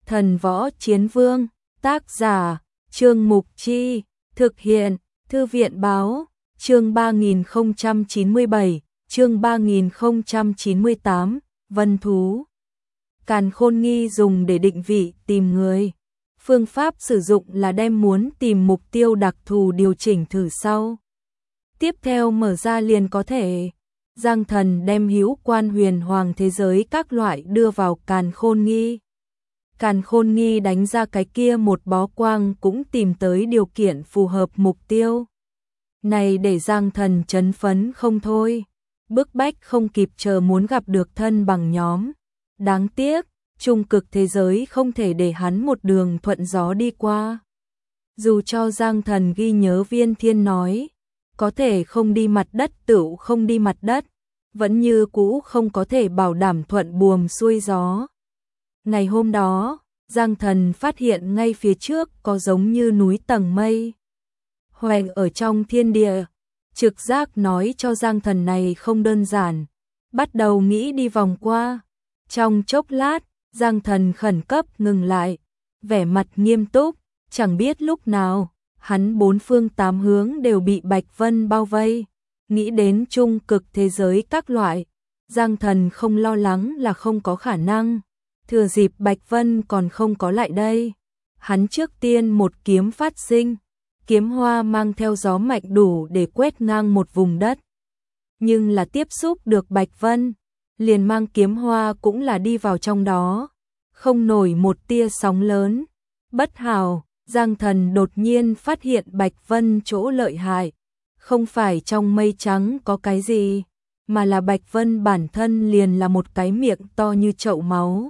Thần Võ Chiến Vương, tác giả, Trương Mục Chi, thực hiện, Thư viện Báo, chương 3097, chương 3098, Vân Thú. Càn Khôn Nghi dùng để định vị tìm người. Phương pháp sử dụng là đem muốn tìm mục tiêu đặc thù điều chỉnh thử sau. Tiếp theo mở ra liền có thể. Giang Thần đem hữu quan huyền hoàng thế giới các loại đưa vào Càn Khôn Nghi. Càn Khôn Nghi đánh ra cái kia một bó quang cũng tìm tới điều kiện phù hợp mục tiêu. Này để Giang Thần chấn phấn không thôi. Bức bách không kịp chờ muốn gặp được thân bằng nhóm. Đáng tiếc, trung cực thế giới không thể để hắn một đường thuận gió đi qua. Dù cho Giang Thần ghi nhớ Viên Thiên nói, có thể không đi mặt đất tựu không đi mặt đất, vẫn như cũ không có thể bảo đảm thuận buồm xuôi gió. Ngày hôm đó, Giang Thần phát hiện ngay phía trước có giống như núi tầng mây hoành ở trong thiên địa. Trực giác nói cho Giang Thần này không đơn giản, bắt đầu nghĩ đi vòng qua. Trong chốc lát, Giang Thần khẩn cấp ngừng lại, vẻ mặt nghiêm túc, chẳng biết lúc nào, hắn bốn phương tám hướng đều bị Bạch Vân bao vây. Nghĩ đến trung cực thế giới các loại, Giang Thần không lo lắng là không có khả năng. Thừa dịp Bạch Vân còn không có lại đây, hắn trước tiên một kiếm phát sinh, kiếm hoa mang theo gió mạnh đủ để quét ngang một vùng đất. Nhưng là tiếp xúc được Bạch Vân, liền mang kiếm hoa cũng là đi vào trong đó, không nổi một tia sóng lớn. Bất hảo, Giang Thần đột nhiên phát hiện Bạch Vân chỗ lợi hại, không phải trong mây trắng có cái gì, mà là Bạch Vân bản thân liền là một cái miệng to như chậu máu,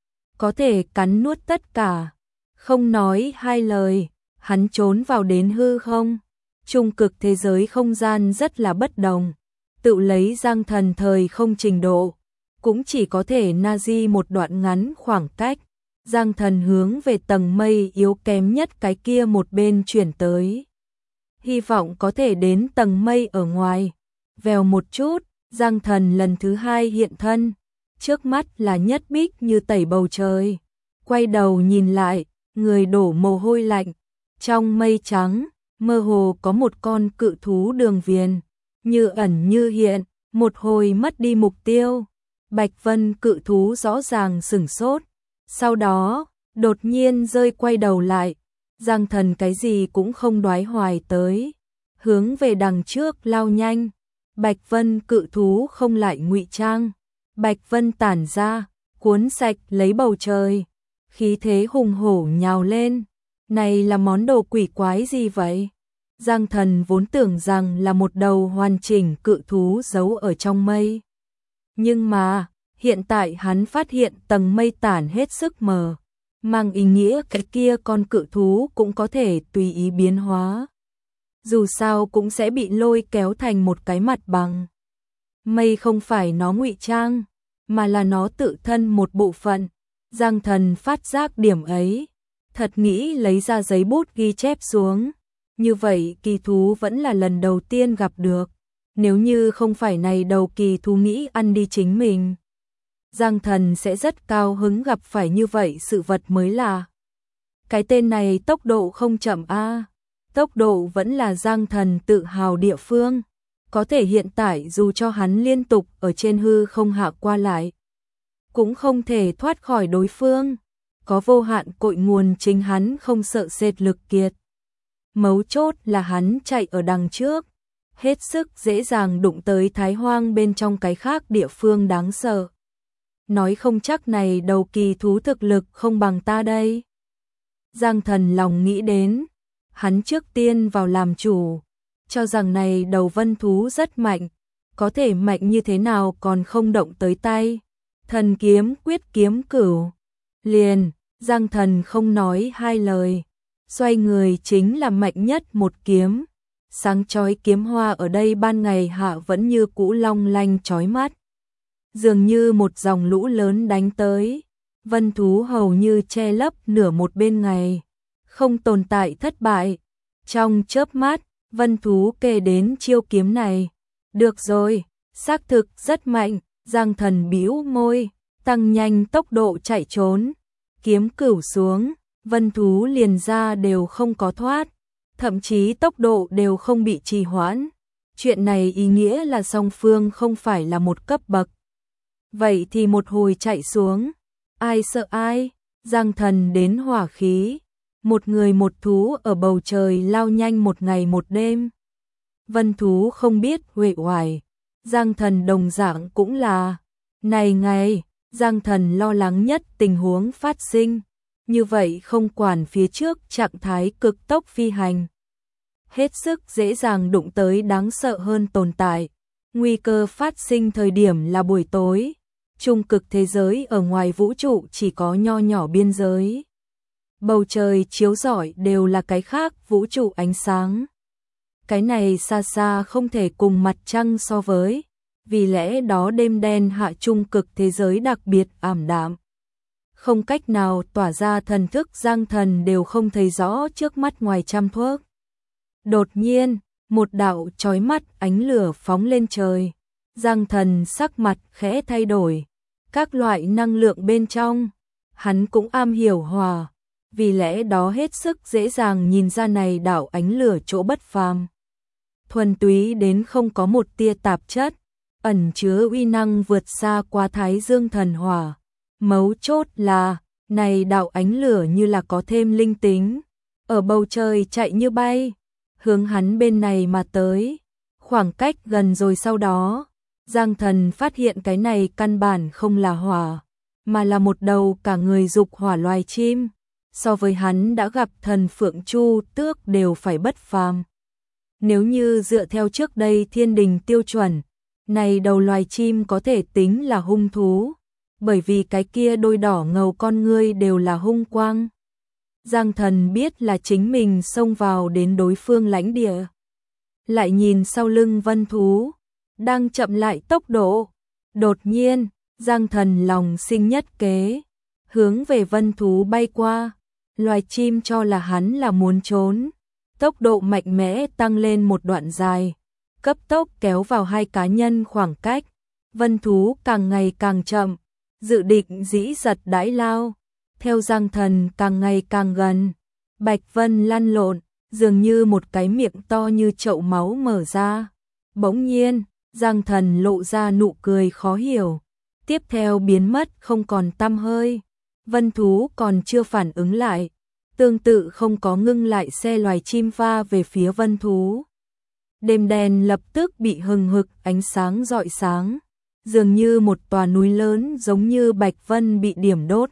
có thể cắn nuốt tất cả. Không nói hai lời, hắn trốn vào đến hư không. Trung cực thế giới không gian rất là bất đồng, tự lấy Giang Thần thời không trình độ, cũng chỉ có thể na-di một đoạn ngắn khoảng cách. Giang Thần hướng về tầng mây yếu kém nhất cái kia một bên chuyển tới, hy vọng có thể đến tầng mây ở ngoài. Vèo một chút, Giang Thần lần thứ hai hiện thân, trước mắt là nhất bích như tẩy bầu trời. Quay đầu nhìn lại, người đổ mồ hôi lạnh. Trong mây trắng, mơ hồ có một con cự thú đường viền, như ẩn như hiện, một hồi mất đi mục tiêu. Bạch Vân cự thú rõ ràng sửng sốt, sau đó, đột nhiên rơi quay đầu lại. Giang Thần cái gì cũng không đoái hoài tới, hướng về đằng trước lao nhanh. Bạch Vân cự thú không lại ngụy trang, Bạch Vân tản ra, cuốn sạch lấy bầu trời, khí thế hùng hổ nhào lên. Này là món đồ quỷ quái gì vậy? Giang Thần vốn tưởng rằng là một đầu hoàn chỉnh cự thú giấu ở trong mây. Nhưng mà, hiện tại hắn phát hiện tầng mây tản hết sức mờ, mang ý nghĩa cái kia con cự thú cũng có thể tùy ý biến hóa. Dù sao cũng sẽ bị lôi kéo thành một cái mặt bằng. Mây không phải nó ngụy trang, mà là nó tự thân một bộ phận. Giang Thần phát giác điểm ấy, thật nghĩ lấy ra giấy bút ghi chép xuống. Như vậy kỳ thú vẫn là lần đầu tiên gặp được. Nếu như không phải này đầu kỳ thú nghĩ ăn đi chính mình, Giang Thần sẽ rất cao hứng gặp phải như vậy sự vật mới là. Cái tên này tốc độ không chậm a. Tốc độ vẫn là Giang Thần tự hào địa phương. Có thể hiện tại dù cho hắn liên tục ở trên hư không hạ qua lại, cũng không thể thoát khỏi đối phương. Có vô hạn cội nguồn chính hắn không sợ sệt lực kiệt. Mấu chốt là hắn chạy ở đằng trước, hết sức dễ dàng đụng tới Thái Hoang bên trong cái khác địa phương đáng sợ. Nói không chắc này đầu kỳ thú thực lực không bằng ta đây. Giang Thần lòng nghĩ đến, hắn trước tiên vào làm chủ, cho rằng này đầu vân thú rất mạnh, có thể mạnh như thế nào còn không động tới tay. Thần kiếm quyết kiếm cửu. Liền, Giang Thần không nói hai lời, xoay người chính là mạnh nhất một kiếm. Sáng chói kiếm hoa ở đây ban ngày hạ vẫn như cũ long lanh chói mắt, dường như một dòng lũ lớn đánh tới. Vân thú hầu như che lấp nửa một bên ngày, không tồn tại thất bại. Trong chớp mắt, vân thú kề đến chiêu kiếm này. Được rồi, xác thực rất mạnh. Giang Thần bĩu môi, tăng nhanh tốc độ chạy trốn. kiếm cửu xuống, vân thú liền ra đều không có thoát, thậm chí tốc độ đều không bị trì hoãn. Chuyện này ý nghĩa là song phương không phải là một cấp bậc. Vậy thì một hồi chạy xuống, ai sợ ai, Giang Thần đến hỏa khí, một người một thú ở bầu trời lao nhanh một ngày một đêm. Vân thú không biết uể oải, Giang Thần đồng dạng cũng là. Này ngày, Giang Thần lo lắng nhất tình huống phát sinh, như vậy không quản phía trước trạng thái cực tốc phi hành. Hết sức dễ dàng đụng tới đáng sợ hơn tồn tại. Nguy cơ phát sinh thời điểm là buổi tối. Trung cực thế giới ở ngoài vũ trụ chỉ có nho nhỏ biên giới. Bầu trời chiếu rọi đều là cái khác vũ trụ ánh sáng. Cái này xa xa không thể cùng mặt trăng so với. Vì lẽ đó đêm đen hạ trung cực thế giới đặc biệt ảm đạm. Không cách nào tỏa ra thần thức, Giang Thần đều không thấy rõ trước mắt ngoài trăm thước. Đột nhiên, một đạo chói mắt ánh lửa phóng lên trời. Giang Thần sắc mặt khẽ thay đổi. Các loại năng lượng bên trong, hắn cũng am hiểu hòa, vì lẽ đó hết sức dễ dàng nhìn ra này đạo ánh lửa chỗ bất phàm. Thuần túy đến không có một tia tạp chất, ẩn chứa uy năng vượt xa qua Thái Dương thần hỏa. Mấu chốt là, này đạo ánh lửa như là có thêm linh tính, ở bầu trời chạy như bay, hướng hắn bên này mà tới. Khoảng cách gần rồi sau đó, Giang Thần phát hiện cái này căn bản không là hỏa, mà là một đầu cả người dục hỏa loài chim. So với hắn đã gặp thần Phượng Chu Tước đều phải bất phàm. Nếu như dựa theo trước đây thiên đình tiêu chuẩn, này đầu loài chim có thể tính là hung thú, bởi vì cái kia đôi đỏ ngầu con ngươi đều là hung quang. Giang Thần biết là chính mình xông vào đến đối phương lãnh địa. Lại nhìn sau lưng vân thú, đang chậm lại tốc độ. Đột nhiên, Giang Thần lòng sinh nhất kế, hướng về vân thú bay qua. Loài chim cho là hắn là muốn trốn. Tốc độ mạnh mẽ tăng lên một đoạn dài, cấp tốc kéo vào hai cá nhân khoảng cách. Vân thú càng ngày càng chậm, dự định dĩ giật đãi lao. Theo Giang Thần càng ngày càng gần, Bạch Vân lăn lộn, dường như một cái miệng to như chậu máu mở ra. Bỗng nhiên, Giang Thần lộ ra nụ cười khó hiểu, tiếp theo biến mất không còn tăm hơi. Vân thú còn chưa phản ứng lại, tương tự không có ngưng lại, xe loài chim va về phía vân thú. Đêm đen lập tức bị hừng hực ánh sáng rọi sáng, dường như một tòa núi lớn giống như Bạch Vân bị điểm đốt.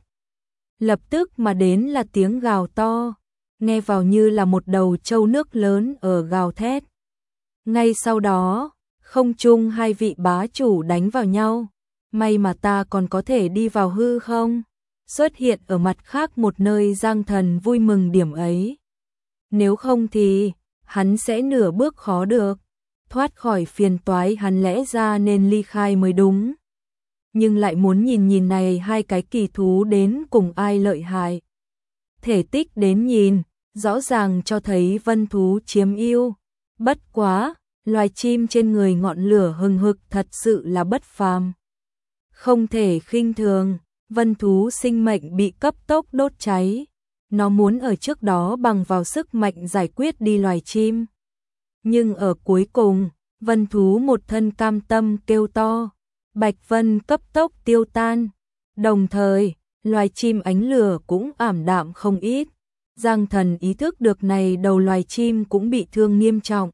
Lập tức mà đến là tiếng gào to, nghe vào như là một đầu trâu nước lớn ở gào thét. Ngay sau đó, không trung hai vị bá chủ đánh vào nhau. May mà ta còn có thể đi vào hư không? Xuất hiện ở mặt khác một nơi. Giang Thần vui mừng điểm ấy. Nếu không thì, hắn sẽ nửa bước khó được. Thoát khỏi phiền toái hắn lẽ ra nên ly khai mới đúng. Nhưng lại muốn nhìn nhìn này hai cái kỳ thú đến cùng ai lợi hại. Thể tích đến nhìn, rõ ràng cho thấy vân thú chiếm ưu. Bất quá, loài chim trên người ngọn lửa hừng hực thật sự là bất phàm. Không thể khinh thường, vân thú sinh mệnh bị cấp tốc đốt cháy. Nó muốn ở trước đó bằng vào sức mạnh giải quyết đi loài chim. Nhưng ở cuối cùng, vân thú một thân cam tâm kêu to. Bạch Vân cấp tốc tiêu tan. Đồng thời, loài chim ánh lửa cũng ảm đạm không ít. Giang Thần ý thức được này đầu loài chim cũng bị thương nghiêm trọng.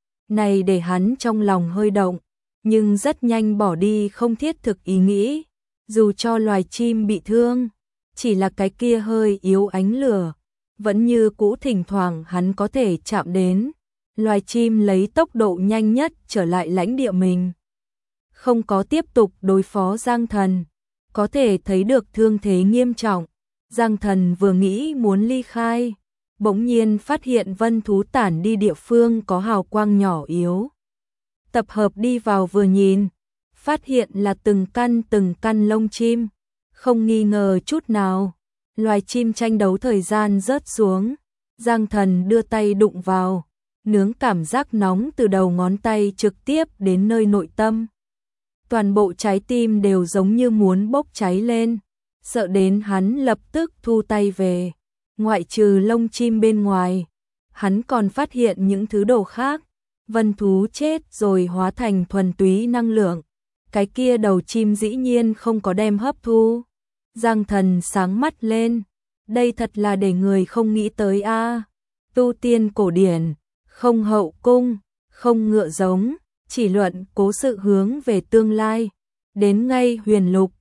Này để hắn trong lòng hơi động, nhưng rất nhanh bỏ đi không thiết thực ý nghĩ. Dù cho loài chim bị thương, chỉ là cái kia hơi yếu ánh lửa, vẫn như cũ thỉnh thoảng hắn có thể chạm đến. Loài chim lấy tốc độ nhanh nhất trở lại lãnh địa mình. Không có tiếp tục đối phó Giang Thần, có thể thấy được thương thế nghiêm trọng. Giang Thần vừa nghĩ muốn ly khai, bỗng nhiên phát hiện vân thú tản đi địa phương có hào quang nhỏ yếu. Tập hợp đi vào vừa nhìn, phát hiện là từng căn lông chim, không nghi ngờ chút nào. Loài chim tranh đấu thời gian rớt xuống, Giang Thần đưa tay đụng vào, nướng cảm giác nóng từ đầu ngón tay trực tiếp đến nơi nội tâm. Toàn bộ trái tim đều giống như muốn bốc cháy lên, sợ đến hắn lập tức thu tay về. Ngoại trừ lông chim bên ngoài, hắn còn phát hiện những thứ đồ khác. Vân thú chết rồi hóa thành thuần túy năng lượng. Cái kia đầu chim dĩ nhiên không có đem hấp thu. Giang Thần sáng mắt lên. Đây thật là để người không nghĩ tới a. Tu tiên cổ điển, không hậu cung, không ngựa giống, chỉ luận cố sự hướng về tương lai. Đến ngay huyền lục,